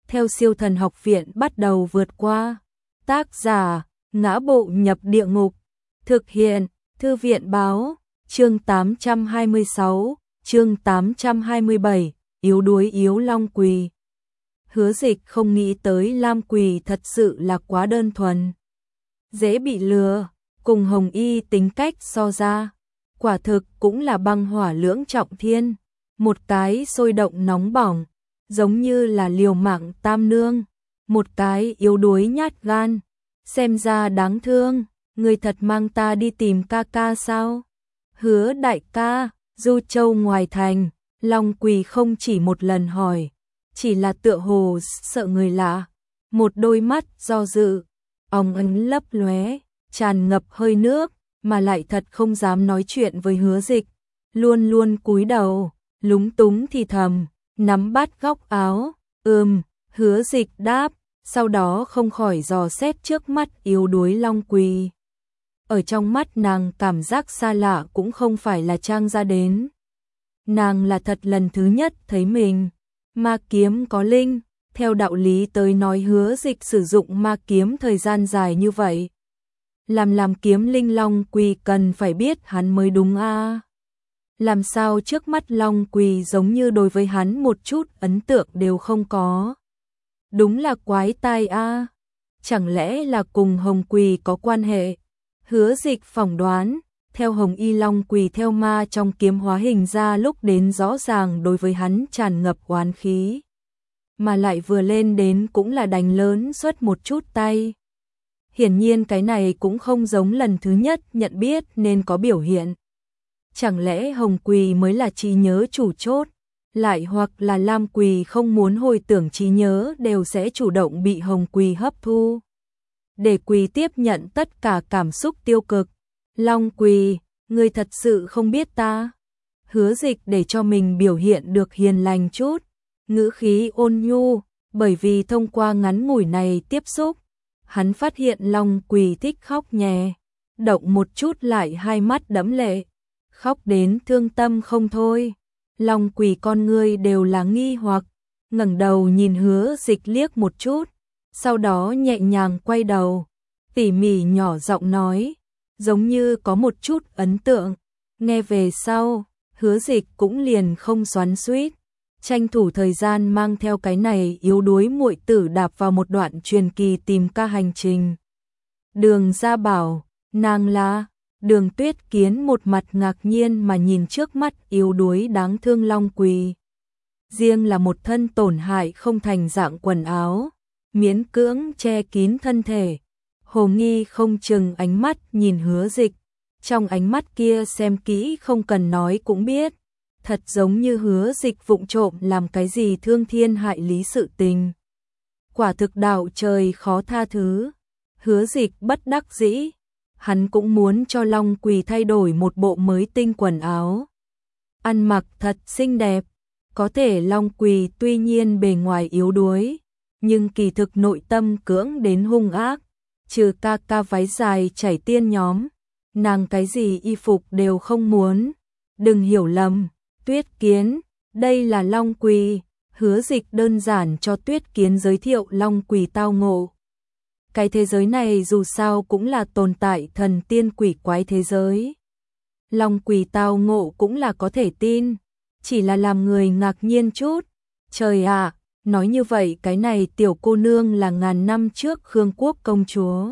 theo Siêu Thần Học Viện bắt đầu vượt qua. Tác giả: Ngã Bộ Nhập Địa Ngục. Thực hiện: Thư viện báo. Chương 826, chương 827, yếu đuối yếu Long Quỳ. Hứa Dịch không nghĩ tới Lam Quỳ thật sự là quá đơn thuần, dễ bị lừa, cùng Hồng Y tính cách so ra, quả thực cũng là băng hỏa lưỡng trọng thiên, một cái sôi động nóng bỏng, giống như là liều mạng tam nương, một cái yếu đuối nhát gan, xem ra đáng thương, người thật mang ta đi tìm ca ca sao? Hứa đại ca, Du Châu ngoài thành, Long Quỳ không chỉ một lần hỏi, chỉ là tựa hồ sợ người lạ, một đôi mắt do dự, óng ánh lấp lóe, tràn ngập hơi nước, mà lại thật không dám nói chuyện với Hứa Dịch, luôn luôn cúi đầu, lúng túng thì thầm, nắm bắt góc áo, Hứa Dịch đáp, sau đó không khỏi dò xét trước mắt yếu đuối Long Quỳ. Ở trong mắt nàng cảm giác xa lạ cũng không phải là trang ra đến. Nàng là thật lần thứ nhất thấy mình. Ma kiếm có linh, theo đạo lý tới nói Hứa Dịch sử dụng ma kiếm thời gian dài như vậy. Làm kiếm linh Long Quỳ cần phải biết hắn mới đúng a. Làm sao trước mắt Long Quỳ giống như đối với hắn một chút ấn tượng đều không có. Đúng là quái tai a. Chẳng lẽ là cùng Hồng Quỳ có quan hệ? Hứa Dịch phỏng đoán, theo Hồng Y Long Quỳ theo ma trong kiếm hóa hình ra lúc đến rõ ràng đối với hắn tràn ngập oán khí. Mà lại vừa lên đến cũng là đánh lớn suốt một chút tay. Hiển nhiên cái này cũng không giống lần thứ nhất nhận biết nên có biểu hiện. Chẳng lẽ Hồng Quỳ mới là trí nhớ chủ chốt, lại hoặc là Lam Quỳ không muốn hồi tưởng trí nhớ đều sẽ chủ động bị Hồng Quỳ hấp thu. Để Quỳ tiếp nhận tất cả cảm xúc tiêu cực. Long Quỳ, ngươi thật sự không biết ta. Hứa Dịch để cho mình biểu hiện được hiền lành chút, ngữ khí ôn nhu, bởi vì thông qua ngắn ngủi này tiếp xúc, hắn phát hiện Long Quỳ thích khóc nhè, động một chút lại hai mắt đẫm lệ, khóc đến thương tâm không thôi. Long Quỳ con ngươi đều là nghi hoặc, ngẩng đầu nhìn Hứa Dịch liếc một chút, sau đó nhẹ nhàng quay đầu, tỉ mỉ nhỏ giọng nói, giống như có một chút ấn tượng. Nghe về sau, Hứa Dịch cũng liền không xoắn xuýt, tranh thủ thời gian mang theo cái này yếu đuối muội tử đạp vào một đoạn truyền kỳ tìm ca hành trình. Đường Gia bảo, nàng là Đường Tuyết Kiến một mặt ngạc nhiên mà nhìn trước mắt yếu đuối đáng thương Long Quỳ. Riêng là một thân tổn hại không thành dạng quần áo, miễn cưỡng che kín thân thể. Hồ nghi không chừng ánh mắt nhìn Hứa Dịch, trong ánh mắt kia xem kỹ không cần nói cũng biết, thật giống như Hứa Dịch vụng trộm làm cái gì thương thiên hại lý sự tình. Quả thực đạo trời khó tha thứ. Hứa Dịch bất đắc dĩ, hắn cũng muốn cho Long Quỳ thay đổi một bộ mới tinh quần áo, ăn mặc thật xinh đẹp. Có thể Long Quỳ tuy nhiên bề ngoài yếu đuối, nhưng kỳ thực nội tâm cưỡng đến hung ác. Trừ ca ca váy dài chảy tiên nhóm, nàng cái gì y phục đều không muốn. Đừng hiểu lầm, Tuyết Kiến, đây là Long Quỳ. Hứa Dịch đơn giản cho Tuyết Kiến giới thiệu Long Quỳ tao ngộ. Cái thế giới này dù sao cũng là tồn tại thần tiên quỷ quái thế giới. Long Quỳ tao ngộ cũng là có thể tin, chỉ là làm người ngạc nhiên chút. Trời ạ! Nói như vậy cái này tiểu cô nương là ngàn năm trước Khương Quốc công chúa.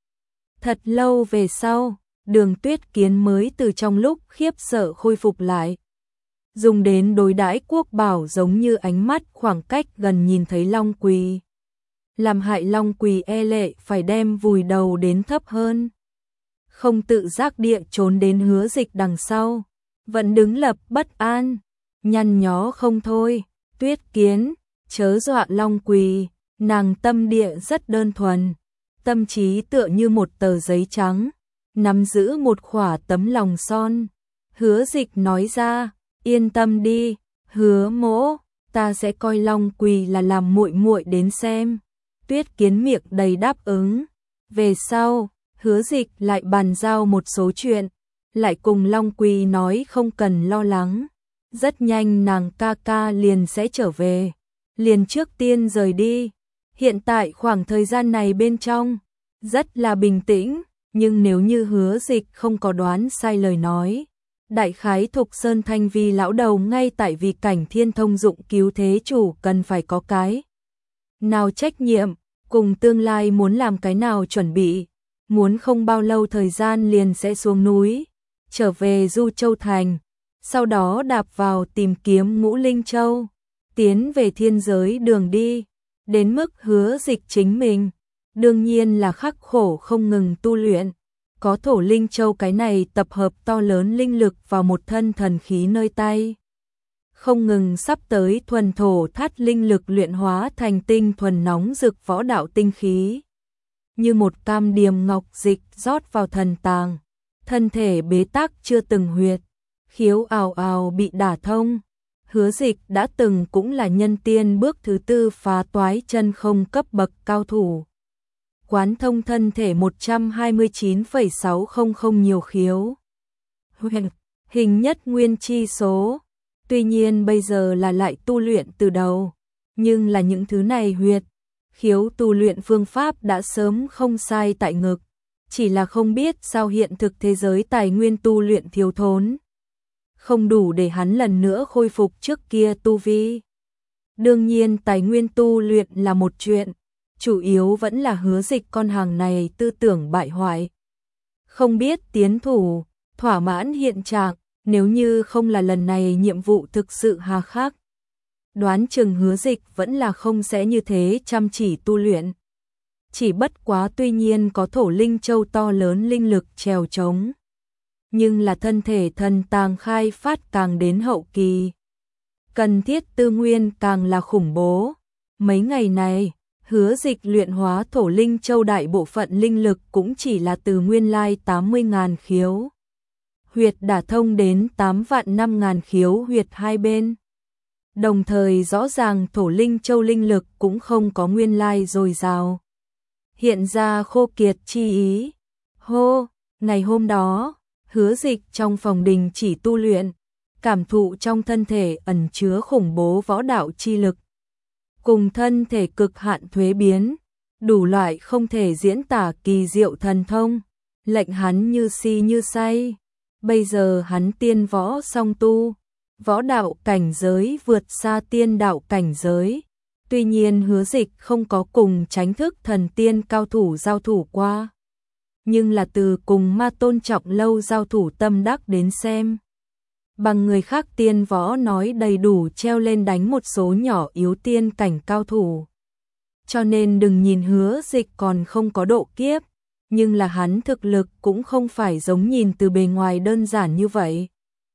Thật lâu về sau, Đường Tuyết Kiến mới từ trong lúc khiếp sợ khôi phục lại. Dùng đến đối đãi quốc bảo giống như ánh mắt khoảng cách gần nhìn thấy Long Quỳ. Làm hại Long Quỳ e lệ phải đem vùi đầu đến thấp hơn. Không tự giác địa trốn đến Hứa Dịch đằng sau. Vẫn đứng lập bất an, nhăn nhó không thôi. Tuyết Kiến, chớ dọa Long Quỳ, nàng tâm địa rất đơn thuần, tâm trí tựa như một tờ giấy trắng, nắm giữ một khỏa tấm lòng son. Hứa Dịch nói ra, yên tâm đi, Hứa mỗ, ta sẽ coi Long Quỳ là làm muội muội đến xem. Tuyết Kiến miệng đầy đáp ứng. Về sau, Hứa Dịch lại bàn giao một số chuyện, lại cùng Long Quỳ nói không cần lo lắng, rất nhanh nàng ca ca liền sẽ trở về. liền trước tiên rời đi. Hiện tại khoảng thời gian này bên trong rất là bình tĩnh, nhưng nếu như Hứa Dịch không có đoán sai lời nói, đại khái Thục Sơn Thanh Vi lão đầu ngay tại vì cảnh thiên thông dụng cứu thế chủ cần phải có cái nào trách nhiệm, cùng tương lai muốn làm cái nào chuẩn bị, muốn không bao lâu thời gian liền sẽ xuống núi, trở về Du Châu Thành, sau đó đạp vào tìm kiếm Ngũ Linh Châu, tiến về thiên giới đường đi, đến mức Hứa Dịch chính mình, đương nhiên là khắc khổ không ngừng tu luyện, có Thổ Linh Châu cái này tập hợp to lớn linh lực vào một thân thần khí nơi tay. Không ngừng sắp tới thuần thổ thắt linh lực luyện hóa thành tinh thuần nóng rực võ đạo tinh khí. Như một cam điềm ngọc dịch rót vào thần tàng, thân thể bế tắc chưa từng huyệt, khiếu ào ào bị đả thông. Hứa Dịch đã từng cũng là nhân tiên bước thứ 4 phá toái chân không cấp bậc cao thủ. Quán thông thân thể 129,600 nhiều khiếu. Hình nhất nguyên chi số. Tuy nhiên bây giờ là lại tu luyện từ đầu, nhưng là những thứ này huyệt, khiếu tu luyện phương pháp đã sớm không sai tại ngực, chỉ là không biết sao hiện thực thế giới tài nguyên tu luyện thiếu thốn, không đủ để hắn lần nữa khôi phục trước kia tu vi. Đương nhiên tài nguyên tu luyện là một chuyện, chủ yếu vẫn là Hứa Dịch con hàng này tư tưởng bại hoại. Không biết tiến thủ, thỏa mãn hiện trạng, nếu như không là lần này nhiệm vụ thực sự hà khắc, đoán chừng Hứa Dịch vẫn là không sẽ như thế chăm chỉ tu luyện. Chỉ bất quá tuy nhiên có Thổ Linh Châu to lớn linh lực trèo trống, nhưng là thân thể thần tàng khai phát càng đến hậu kỳ, cần thiết tư nguyên càng là khủng bố. Mấy ngày này, Hứa Dịch luyện hóa Thổ Linh Châu đại bộ phận linh lực cũng chỉ là từ nguyên lai 80.000 khiếu huyệt đả thông đến 8.500.000 khiếu huyệt hai bên. Đồng thời rõ ràng Thổ Linh Châu linh lực cũng không có nguyên lai dồi dào, hiện ra khô kiệt chi ý. Hô, ngày hôm đó, Hứa Dịch trong phòng đình chỉ tu luyện, cảm thụ trong thân thể ẩn chứa khủng bố võ đạo chi lực, cùng thân thể cực hạn thuế biến, đủ loại không thể diễn tả kỳ diệu thần thông, lệnh hắn như si như say. Bây giờ hắn tiên võ song tu, võ đạo cảnh giới vượt xa tiên đạo cảnh giới. Tuy nhiên Hứa Dịch không có cùng Chánh Thức thần tiên cao thủ giao thủ qua, nhưng là từ cùng Ma Tôn Trọng Lâu giao thủ tâm đắc đến xem, bằng người khác tiên võ nói đầy đủ treo lên đánh một số nhỏ yếu tiên cảnh cao thủ. Cho nên đừng nhìn Hứa Dịch còn không có độ kiếp, nhưng là hắn thực lực cũng không phải giống nhìn từ bề ngoài đơn giản như vậy.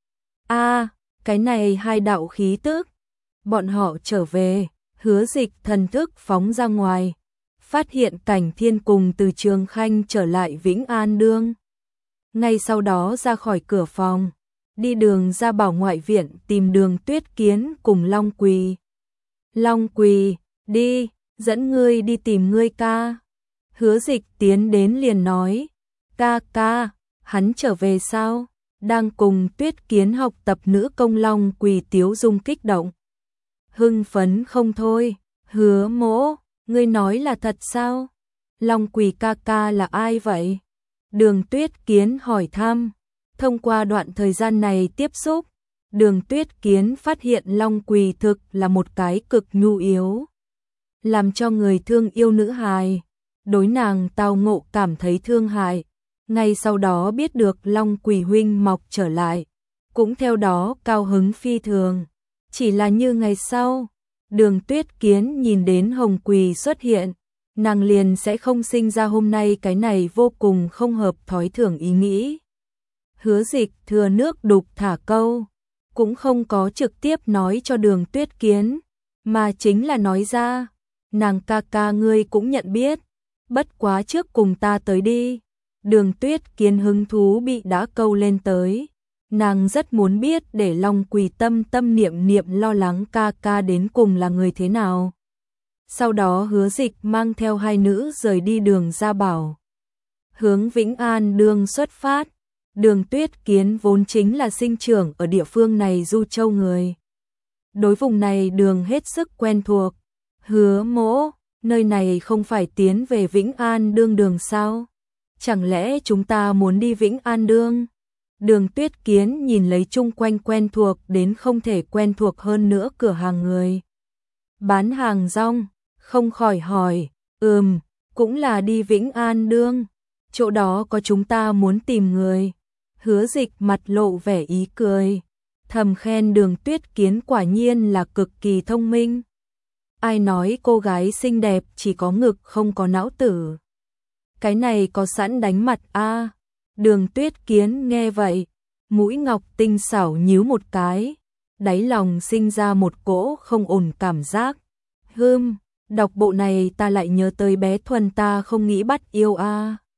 Cái này hai đạo khí tức. Bọn họ trở về, Hứa Dịch thần thức phóng ra ngoài, phát hiện Cảnh Thiên cùng từ Trường Khanh trở lại Vĩnh An Đương. Ngay sau đó ra khỏi cửa phòng, đi đường ra Bảo Ngoại Viện tìm Đường Tuyết Kiến cùng Long Quỳ. Long Quỳ, đi, dẫn ngươi đi tìm ngươi ca. Hứa Dịch tiến đến liền nói, ca, hắn trở về sao? Đang cùng Tuyết Kiến học tập nữ công Long Quỳ tiếu dung kích động. Hưng phấn không thôi, Hứa mỗ, ngươi nói là thật sao? Long Quỳ ca là ai vậy? Đường Tuyết Kiến hỏi thăm. Thông qua đoạn thời gian này tiếp xúc, Đường Tuyết Kiến phát hiện Long Quỳ thực là một cái cực nhu yếu, làm cho người thương yêu nữ hài. Đối nàng tao ngộ cảm thấy thương hại, ngay sau đó biết được Long Quỳ huynh mọc trở lại, cũng theo đó cao hứng phi thường. Chỉ là như ngày sau, Đường Tuyết Kiến nhìn đến Hồng Quỳ xuất hiện, nàng liền sẽ không sinh ra hôm nay cái này vô cùng không hợp thói thường ý nghĩ. Hứa Dịch thừa nước đục thả câu, cũng không có trực tiếp nói cho Đường Tuyết Kiến, mà chính là nói ra, nàng ca ngươi cũng nhận biết, bất quá trước cùng ta tới đi. Đường Tuyết Kiến hứng thú bị đã câu lên tới, nàng rất muốn biết để Long Quỳ tâm niệm lo lắng ca đến cùng là người thế nào. Sau đó Hứa Dịch mang theo hai nữ rời đi đường Gia Bảo, hướng Vĩnh An Đương xuất phát. Đường Tuyết Kiến vốn chính là sinh trưởng ở địa phương này Du Châu người, đối vùng này đường hết sức quen thuộc. Hứa Mỗ, nơi này không phải tiến về Vĩnh An Đương đường sao? Chẳng lẽ chúng ta muốn đi Vĩnh An Đương? Đường Tuyết Kiến nhìn lấy chung quanh quen thuộc đến không thể quen thuộc hơn nữa cửa hàng người bán hàng rong, không khỏi hỏi, cũng là đi Vĩnh An Đương, chỗ đó có chúng ta muốn tìm người. Hứa Dịch mặt lộ vẻ ý cười, thầm khen Đường Tuyết Kiến quả nhiên là cực kỳ thông minh. Ai nói cô gái xinh đẹp chỉ có ngực không có não tử? Cái này có sẵn đánh mặt a. Đường Tuyết Kiến nghe vậy, mũi ngọc tinh xảo nhíu một cái, đáy lòng sinh ra một cỗ không ổn cảm giác. Đọc bộ này ta lại nhớ tới bé Thuần ta không nghĩ bắt yêu a.